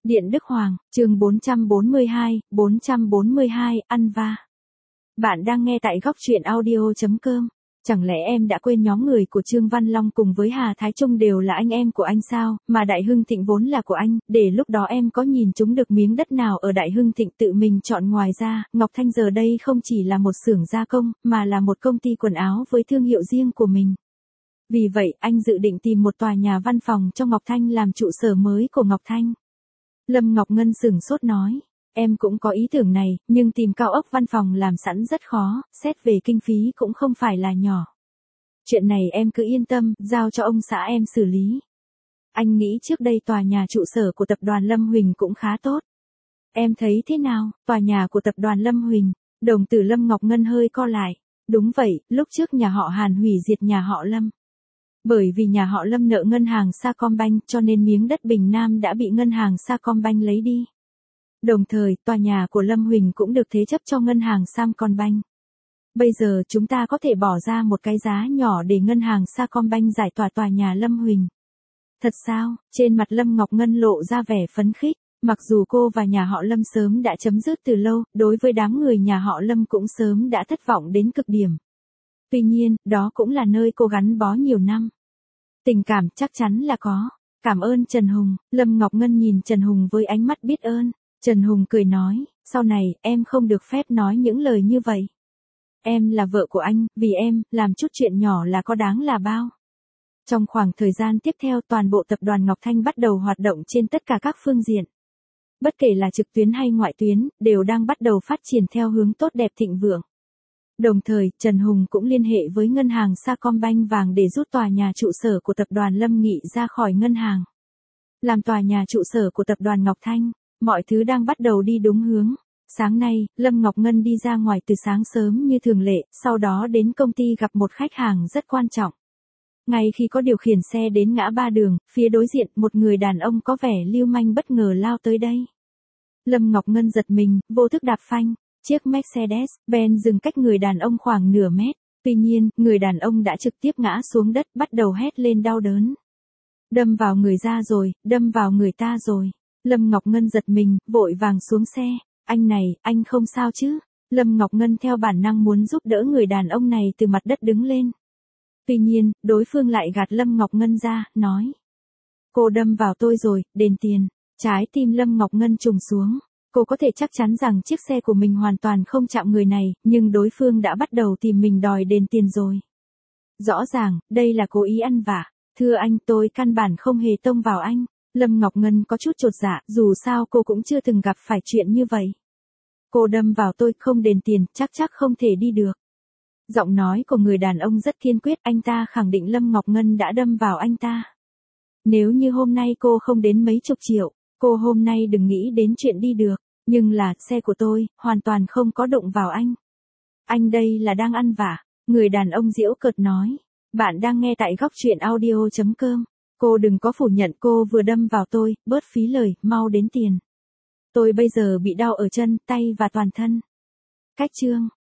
Điện Đức Hoàng, chương 442, ăn va. Bạn đang nghe tại góc truyện audio.com. Chẳng lẽ em đã quên nhóm người của Trương Văn Long cùng với Hà Thái Trung đều là anh em của anh sao, mà Đại Hưng Thịnh vốn là của anh, để lúc đó em có nhìn chúng được miếng đất nào ở Đại Hưng Thịnh tự mình chọn. Ngoài ra, Ngọc Thanh giờ đây không chỉ là một xưởng gia công, mà là một công ty quần áo với thương hiệu riêng của mình. Vì vậy, anh dự định tìm một tòa nhà văn phòng cho Ngọc Thanh làm trụ sở mới của Ngọc Thanh. Lâm Ngọc Ngân sửng sốt nói, em cũng có ý tưởng này, nhưng tìm cao ốc văn phòng làm sẵn rất khó, xét về kinh phí cũng không phải là nhỏ. Chuyện này em cứ yên tâm, giao cho ông xã em xử lý. Anh nghĩ trước đây tòa nhà trụ sở của tập đoàn Lâm Huỳnh cũng khá tốt. Em thấy thế nào, tòa nhà của tập đoàn Lâm Huỳnh? Đồng tử Lâm Ngọc Ngân hơi co lại. Đúng vậy, lúc trước nhà họ Hàn hủy diệt nhà họ Lâm. Bởi vì nhà họ Lâm nợ ngân hàng Sacombank cho nên miếng đất Bình Nam đã bị ngân hàng Sacombank lấy đi. Đồng thời, tòa nhà của Lâm Huỳnh cũng được thế chấp cho ngân hàng Sacombank. Bây giờ chúng ta có thể bỏ ra một cái giá nhỏ để ngân hàng Sacombank giải tỏa tòa nhà Lâm Huỳnh. Thật sao? Trên mặt Lâm Ngọc Ngân lộ ra vẻ phấn khích. Mặc dù cô và nhà họ Lâm sớm đã chấm dứt từ lâu, đối với đám người nhà họ Lâm cũng sớm đã thất vọng đến cực điểm. Tuy nhiên, đó cũng là nơi cô gắn bó nhiều năm. Tình cảm chắc chắn là có. Cảm ơn Trần Hùng. Lâm Ngọc Ngân nhìn Trần Hùng với ánh mắt biết ơn. Trần Hùng cười nói, sau này, em không được phép nói những lời như vậy. Em là vợ của anh, vì em, làm chút chuyện nhỏ là có đáng là bao. Trong khoảng thời gian tiếp theo, toàn bộ tập đoàn Ngọc Thanh bắt đầu hoạt động trên tất cả các phương diện. Bất kể là trực tuyến hay ngoại tuyến, đều đang bắt đầu phát triển theo hướng tốt đẹp thịnh vượng. Đồng thời, Trần Hùng cũng liên hệ với ngân hàng Sacombank vàng để rút tòa nhà trụ sở của tập đoàn Lâm Nghị ra khỏi ngân hàng. Làm tòa nhà trụ sở của tập đoàn Ngọc Thanh, mọi thứ đang bắt đầu đi đúng hướng. Sáng nay, Lâm Ngọc Ngân đi ra ngoài từ sáng sớm như thường lệ, sau đó đến công ty gặp một khách hàng rất quan trọng. Ngay khi có điều khiển xe đến ngã ba đường, phía đối diện, một người đàn ông có vẻ lưu manh bất ngờ lao tới đây. Lâm Ngọc Ngân giật mình, vô thức đạp phanh. Chiếc Mercedes-Benz dừng cách người đàn ông khoảng nửa mét. Tuy nhiên, người đàn ông đã trực tiếp ngã xuống đất, bắt đầu hét lên đau đớn. Đâm vào người ra rồi, đâm vào người ta rồi. Lâm Ngọc Ngân giật mình, vội vàng xuống xe. Anh này, anh không sao chứ? Lâm Ngọc Ngân theo bản năng muốn giúp đỡ người đàn ông này từ mặt đất đứng lên. Tuy nhiên, đối phương lại gạt Lâm Ngọc Ngân ra, nói. Cô đâm vào tôi rồi, đền tiền. Trái tim Lâm Ngọc Ngân trùng xuống. Cô có thể chắc chắn rằng chiếc xe của mình hoàn toàn không chạm người này, nhưng đối phương đã bắt đầu tìm mình đòi đền tiền rồi. Rõ ràng, đây là cố ý ăn vạ. Thưa anh, tôi căn bản không hề tông vào anh. Lâm Ngọc Ngân có chút chột dạ, dù sao cô cũng chưa từng gặp phải chuyện như vậy. Cô đâm vào tôi, không đền tiền, chắc không thể đi được. Giọng nói của người đàn ông rất kiên quyết, anh ta khẳng định Lâm Ngọc Ngân đã đâm vào anh ta. Nếu như hôm nay cô không đến mấy chục triệu, cô hôm nay đừng nghĩ đến chuyện đi được. Nhưng là, xe của tôi, hoàn toàn không có đụng vào anh. Anh đây là đang ăn vạ. Người đàn ông giễu cợt nói. Bạn đang nghe tại góc truyện audio.com. Cô đừng có phủ nhận cô vừa đâm vào tôi, bớt phí lời, mau đến tiền. Tôi bây giờ bị đau ở chân, tay và toàn thân. Cách chương.